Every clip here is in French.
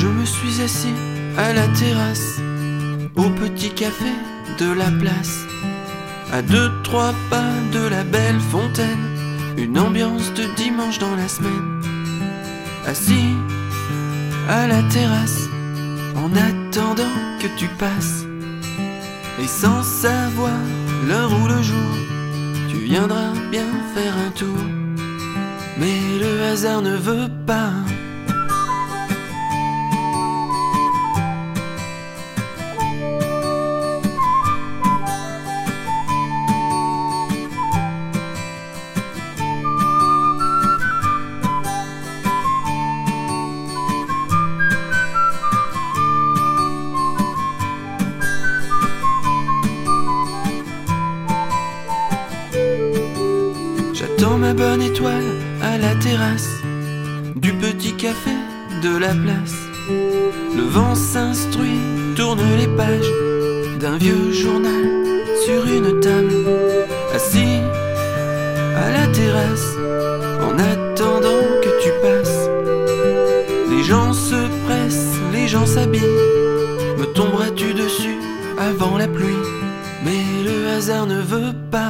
Je me suis assis à la terrasse, au petit café de la place, à 2-3 pas de la belle fontaine, une ambiance de dimanche dans la semaine. Assis à la terrasse, en attendant que tu passes, et sans savoir l'heure ou le jour, tu viendras bien faire un tour. Mais le hasard ne veut pas. J'attends ma bonne étoile à la terrasse du petit café de la place. Le vent s'instruit, tourne les pages d'un vieux journal sur une table. Assis à la terrasse, en attendant que tu passes, les gens se pressent, les gens s'habillent. Me tomberas-tu dessus avant la pluie? Mais le hasard ne veut pas.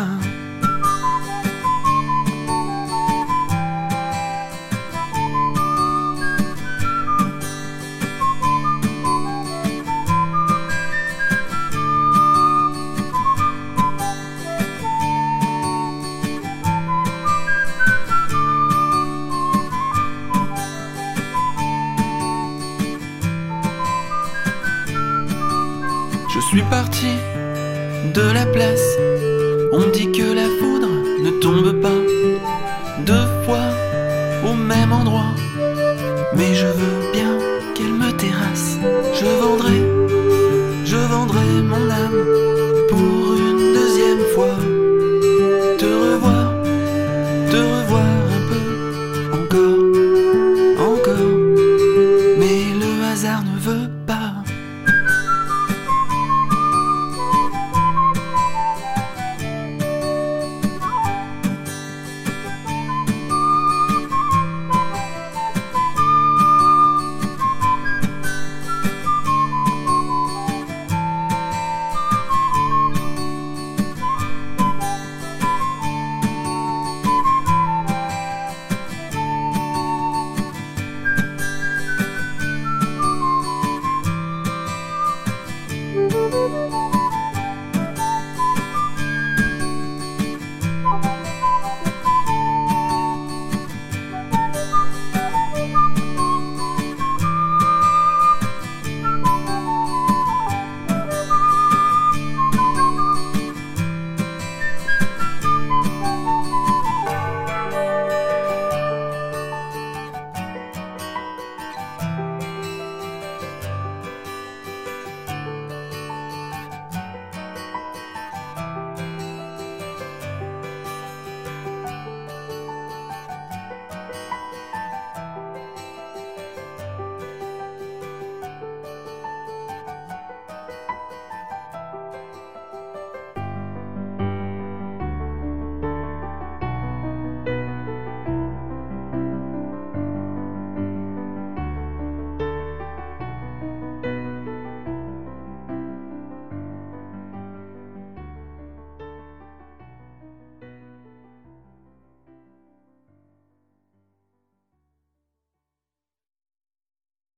Je suis parti de la place, on me dit que la foudre ne tombe pas 2 fois au même endroit, mais je veux bien qu'elle me terrasse.